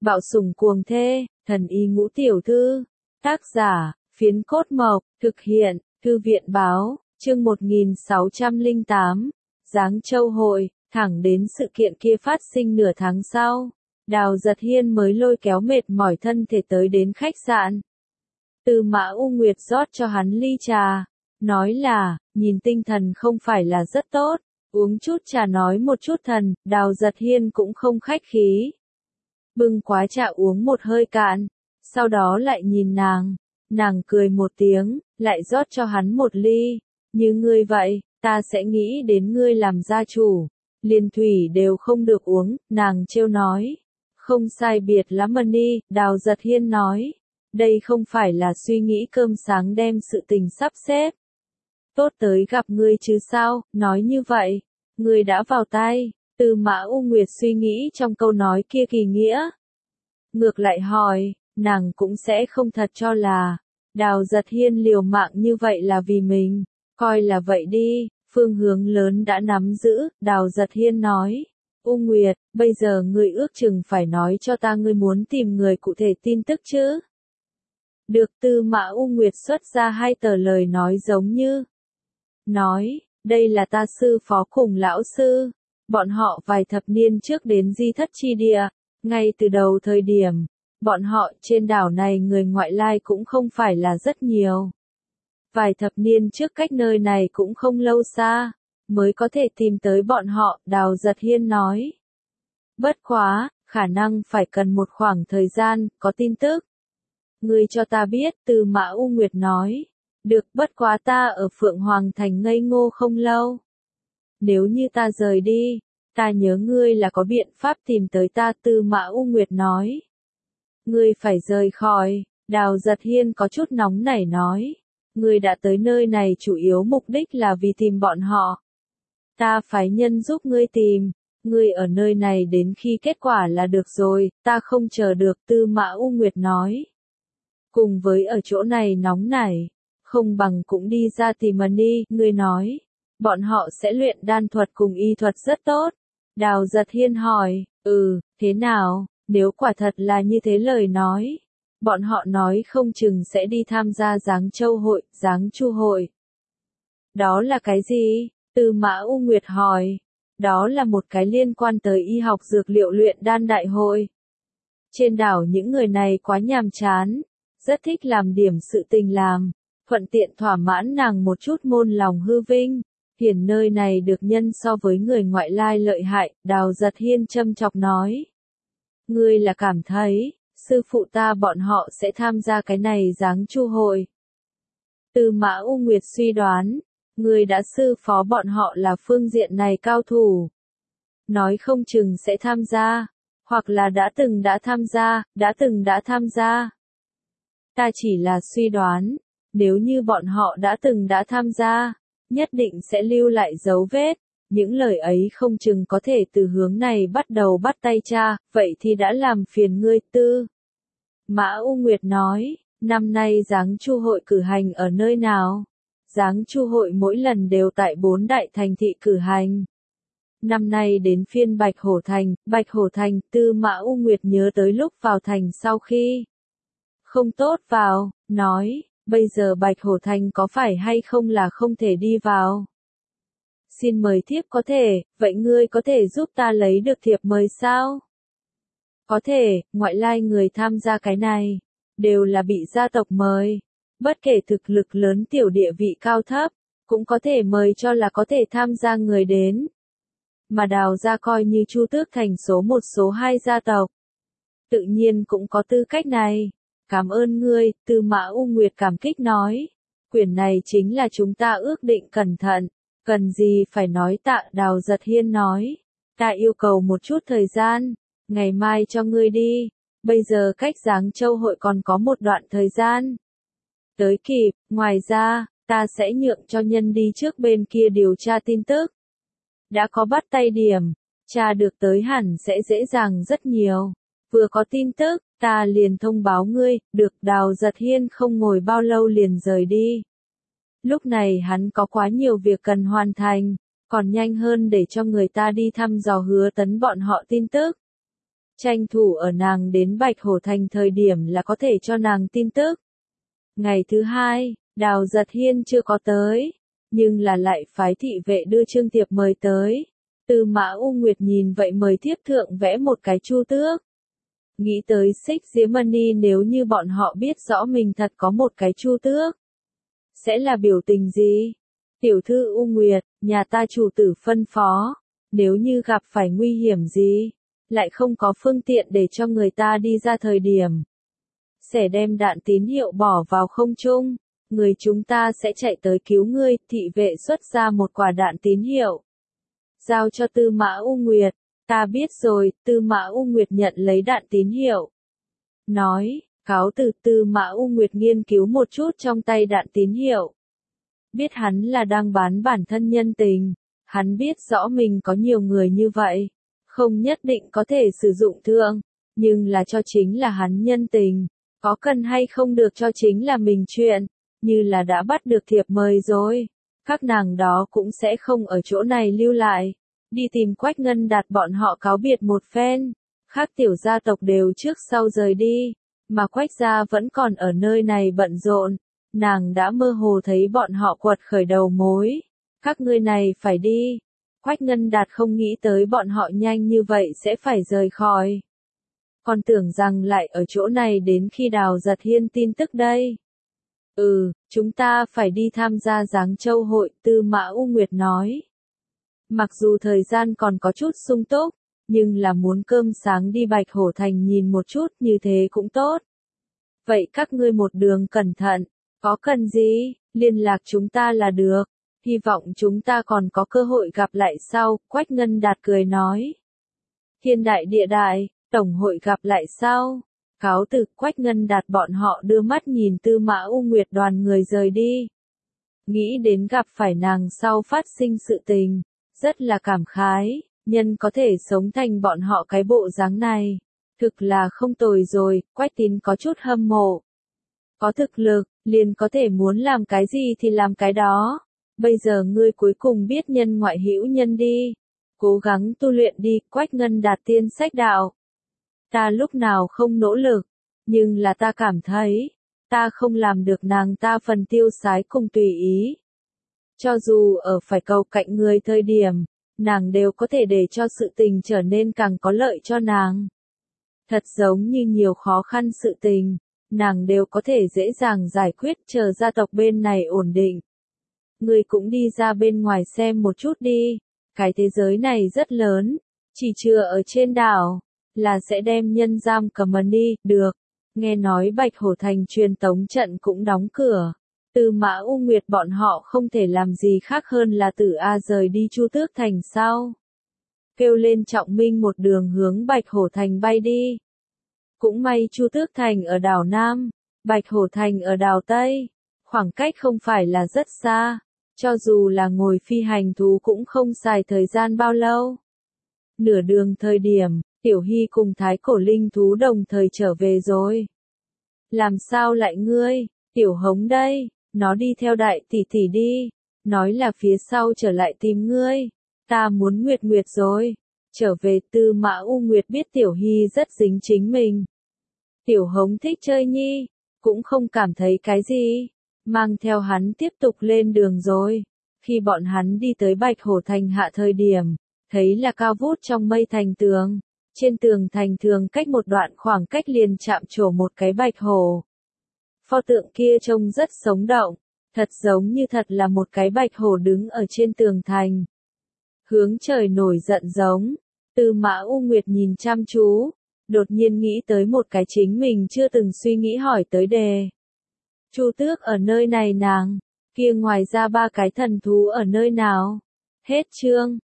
Bạo sủng cuồng thê, thần y ngũ tiểu thư. Tác giả, Phiến Cốt Mộc, thực hiện, Thư viện báo, chương 1608, Giáng Châu Hội, thẳng đến sự kiện kia phát sinh nửa tháng sau. Đào Giật Hiên mới lôi kéo mệt mỏi thân thể tới đến khách sạn. Tư Mã U Nguyệt rót cho hắn ly trà, nói là, nhìn tinh thần không phải là rất tốt, uống chút trà nói một chút thần, Đào Giật Hiên cũng không khách khí. Bưng quá trà uống một hơi cạn, sau đó lại nhìn nàng cười một tiếng, lại rót cho hắn một ly, như ngươi vậy, ta sẽ nghĩ đến ngươi làm gia chủ, liền thủy đều không được uống, nàng trêu nói. Không sai biệt lắm đi, Đào Giật Hiên nói. Đây không phải là suy nghĩ cơm sáng đem sự tình sắp xếp. Tốt tới gặp ngươi chứ sao, nói như vậy, ngươi đã vào tay. Tư Mã U Nguyệt suy nghĩ trong câu nói kia kỳ nghĩa. Ngược lại hỏi, nàng cũng sẽ không thật cho là, Đào Giật Hiên liều mạng như vậy là vì mình, coi là vậy đi, phương hướng lớn đã nắm giữ, Đào Giật Hiên nói. U Nguyệt, bây giờ ngươi ước chừng phải nói cho ta ngươi muốn tìm người cụ thể tin tức chứ. Được. Tư Mã U Nguyệt xuất ra hai tờ lời nói giống như. Nói, đây là ta sư phó cùng lão sư. Bọn họ vài thập niên trước đến Di Thất Chi Địa, ngay từ đầu thời điểm, bọn họ trên đảo này người ngoại lai cũng không phải là rất nhiều. Vài thập niên trước cách nơi này cũng không lâu xa, mới có thể tìm tới bọn họ, Đào Giật Hiên nói. Bất quá, khả năng phải cần một khoảng thời gian, có tin tức. Ngươi cho ta biết, Tư Mã U Nguyệt nói. Được, bất quá ta ở Phượng Hoàng Thành ngây ngô không lâu. Nếu như ta rời đi, ta nhớ ngươi là có biện pháp tìm tới ta, Tư Mã U Nguyệt nói. Ngươi phải rời khỏi, Đào Giật Hiên có chút nóng nảy nói. Ngươi đã tới nơi này chủ yếu mục đích là vì tìm bọn họ. Ta phái nhân giúp ngươi tìm, ngươi ở nơi này đến khi kết quả là được rồi, ta không chờ được, Tư Mã U Nguyệt nói. Cùng với ở chỗ này nóng nảy, không bằng cũng đi ra tìm đi, ngươi nói. Bọn họ sẽ luyện đan thuật cùng y thuật rất tốt. Đào Giật Hiên hỏi, thế nào, nếu quả thật là như thế lời nói. Bọn họ nói không chừng sẽ đi tham gia Giáng Châu hội, Giáng Chu hội. Đó là cái gì? Tư Mã U Nguyệt hỏi. Đó là một cái liên quan tới y học dược liệu luyện đan đại hội. Trên đảo những người này quá nhàm chán, rất thích làm điểm sự tình làm, thuận tiện thỏa mãn nàng một chút môn lòng hư vinh. Hiển nơi này được nhân so với người ngoại lai lợi hại, Đào Giật Hiên châm chọc nói. Ngươi là cảm thấy, sư phụ ta bọn họ sẽ tham gia cái này Giáng Chu hội. Tư Mã U Nguyệt suy đoán, ngươi đã sư phó bọn họ là phương diện này cao thủ. Nói không chừng sẽ tham gia, hoặc là đã từng đã tham gia. Ta chỉ là suy đoán, nếu như bọn họ đã từng tham gia, nhất định sẽ lưu lại dấu vết, những lời ấy không chừng có thể từ hướng này bắt đầu bắt tay tra, vậy thì đã làm phiền ngươi. Tư Mã U Nguyệt nói, năm nay Giáng Chu hội cử hành ở nơi nào? Giáng Chu hội mỗi lần đều tại 4 đại thành thị cử hành. Năm nay đến phiên Bạch Hổ Thành, Tư Mã U Nguyệt nhớ tới lúc vào thành sau khi không tốt vào, nói, bây giờ Bạch Hổ Thành có phải hay không là không thể đi vào. Xin mời thiếp có thể, vậy ngươi có thể giúp ta lấy được thiệp mời sao? Có thể, ngoại lai người tham gia cái này, đều là bị gia tộc mời. Bất kể thực lực lớn tiểu địa vị cao thấp, cũng có thể mời cho là có thể tham gia người đến. Mà Đào gia coi như Chu Tước Thành số 1 số 2 gia tộc. Tự nhiên cũng có tư cách này. Cảm ơn ngươi, Tư Mã U Nguyệt cảm kích nói. Quyển này chính là chúng ta ước định cẩn thận. Cần gì phải nói tạ, Đào Giật Hiên nói. Ta yêu cầu một chút thời gian. Ngày mai cho ngươi đi. Bây giờ cách Giáng Châu hội còn có một đoạn thời gian. Tới kịp, ngoài ra, ta sẽ nhượng cho nhân đi trước bên kia điều tra tin tức. Đã có bắt tay điểm, tra được tới hẳn sẽ dễ dàng rất nhiều. Vừa có tin tức, ta liền thông báo ngươi, được. Đào Giật Hiên không ngồi bao lâu liền rời đi. Lúc này hắn có quá nhiều việc cần hoàn thành, còn nhanh hơn để cho người ta đi thăm dò Hứa Tấn bọn họ tin tức. tranh thủ ở nàng đến Bạch Hổ Thành thời điểm là có thể cho nàng tin tức. Ngày thứ hai, Đào Giật Hiên chưa có tới, nhưng là lại phái thị vệ đưa Trương Tiệp mời tới. Tư Mã U Nguyệt nhìn vậy mời thiếp thượng vẽ một cái chu tước. Nghĩ tới Xích Diễm Mani nếu như bọn họ biết rõ mình thật có một cái chu tước, sẽ là biểu tình gì? Tiểu thư U Nguyệt, nhà ta chủ tử phân phó, nếu như gặp phải nguy hiểm gì, lại không có phương tiện để cho người ta đi ra thời điểm, sẽ đem đạn tín hiệu bỏ vào không trung, người chúng ta sẽ chạy tới cứu ngươi. Thị vệ xuất ra một quả đạn tín hiệu, giao cho Tư Mã U Nguyệt. Ta biết rồi. Tư Mã U Nguyệt nhận lấy đạn tín hiệu, nói, cáo từ. Tư Mã U Nguyệt nghiên cứu một chút trong tay đạn tín hiệu, biết hắn là đang bán bản thân nhân tình, hắn biết rõ mình có nhiều người như vậy, không nhất định có thể sử dụng thương, nhưng là cho chính là hắn nhân tình, có cần hay không được cho chính là mình chuyện, như là đã bắt được thiệp mời rồi, các nàng đó cũng sẽ không ở chỗ này lưu lại, đi tìm Quách Ngân Đạt bọn họ cáo biệt một phen, khác tiểu gia tộc đều trước sau rời đi, mà Quách gia vẫn còn ở nơi này bận rộn, nàng đã mơ hồ thấy bọn họ quật khởi đầu mối, các ngươi này phải đi. Quách Ngân Đạt không nghĩ tới bọn họ nhanh như vậy sẽ phải rời khỏi. Còn tưởng rằng lại ở chỗ này đến khi Đào Giật Hiên tin tức đây. Chúng ta phải đi tham gia Giáng Châu hội, Tư Mã U Nguyệt nói. Mặc dù thời gian còn có chút sung túc, nhưng là muốn cơm sáng đi Bạch Hổ Thành nhìn một chút như thế cũng tốt. Vậy các ngươi một đường cẩn thận, có cần gì, liên lạc chúng ta là được. Hy vọng chúng ta còn có cơ hội gặp lại sau, Quách Ngân Đạt cười nói. Thiên đại địa đại, tổng hội gặp lại sau. Cáo từ. Quách Ngân Đạt bọn họ đưa mắt nhìn Tư Mã U Nguyệt đoàn người rời đi. Nghĩ đến gặp phải nàng sau phát sinh sự tình, rất là cảm khái, nhân có thể sống thành bọn họ cái bộ dáng này, thực là không tồi rồi. Quách Tín có chút hâm mộ. Có thực lực, liền có thể muốn làm cái gì thì làm cái đó. Bây giờ ngươi cuối cùng biết nhân ngoại hữu nhân đi. Cố gắng tu luyện đi. Quách Ngân Đạt tiên sách đạo. Ta lúc nào không nỗ lực, nhưng là ta cảm thấy, ta không làm được nàng ta phần tiêu sái cùng tùy ý. Cho dù ở phải cầu cạnh người thời điểm, nàng đều có thể để cho sự tình trở nên càng có lợi cho nàng. Thật giống như nhiều khó khăn sự tình, nàng đều có thể dễ dàng giải quyết chờ gia tộc bên này ổn định. Ngươi cũng đi ra bên ngoài xem một chút đi, cái thế giới này rất lớn, chỉ chưa ở trên đảo, là sẽ đem nhân giam cầm đi, được. Nghe nói Bạch Hổ Thành truyền tống trận cũng đóng cửa. Tư Mã U Nguyệt bọn họ không thể làm gì khác hơn là Tử A rời đi Chu Tước Thành sau. Kêu lên Trọng Minh một đường hướng Bạch Hổ Thành bay đi. Cũng may Chu Tước Thành ở đảo Nam, Bạch Hổ Thành ở đảo Tây. Khoảng cách không phải là rất xa, cho dù là ngồi phi hành thú cũng không xài thời gian bao lâu. Nửa đường thời điểm, Tiểu Hy cùng Thái Cổ Linh thú đồng thời trở về rồi. Làm sao lại ngươi, Tiểu Hống đây, nó đi theo đại tỷ tỷ đi, nói là phía sau trở lại tìm ngươi, ta muốn Nguyệt Nguyệt rồi. Trở về. Tư Mã U Nguyệt biết Tiểu Hy rất dính chính mình. Tiểu Hống thích chơi nhi, cũng không cảm thấy cái gì, mang theo hắn tiếp tục lên đường rồi. Khi bọn hắn đi tới Bạch Hổ Thành hạ thời điểm, thấy là cao vút trong mây thành tường. Trên tường thành thường cách một đoạn khoảng cách liền chạm trổ một cái bạch hổ. Pho tượng kia trông rất sống động, thật giống như thật là một cái bạch hổ đứng ở trên tường thành. Hướng trời nổi giận giống. Tư Mã U Nguyệt nhìn chăm chú, đột nhiên nghĩ tới một cái chính mình chưa từng suy nghĩ hỏi tới đề. Chu Tước ở nơi này nàng, kia ngoài ra ba cái thần thú ở nơi nào? Hết chương.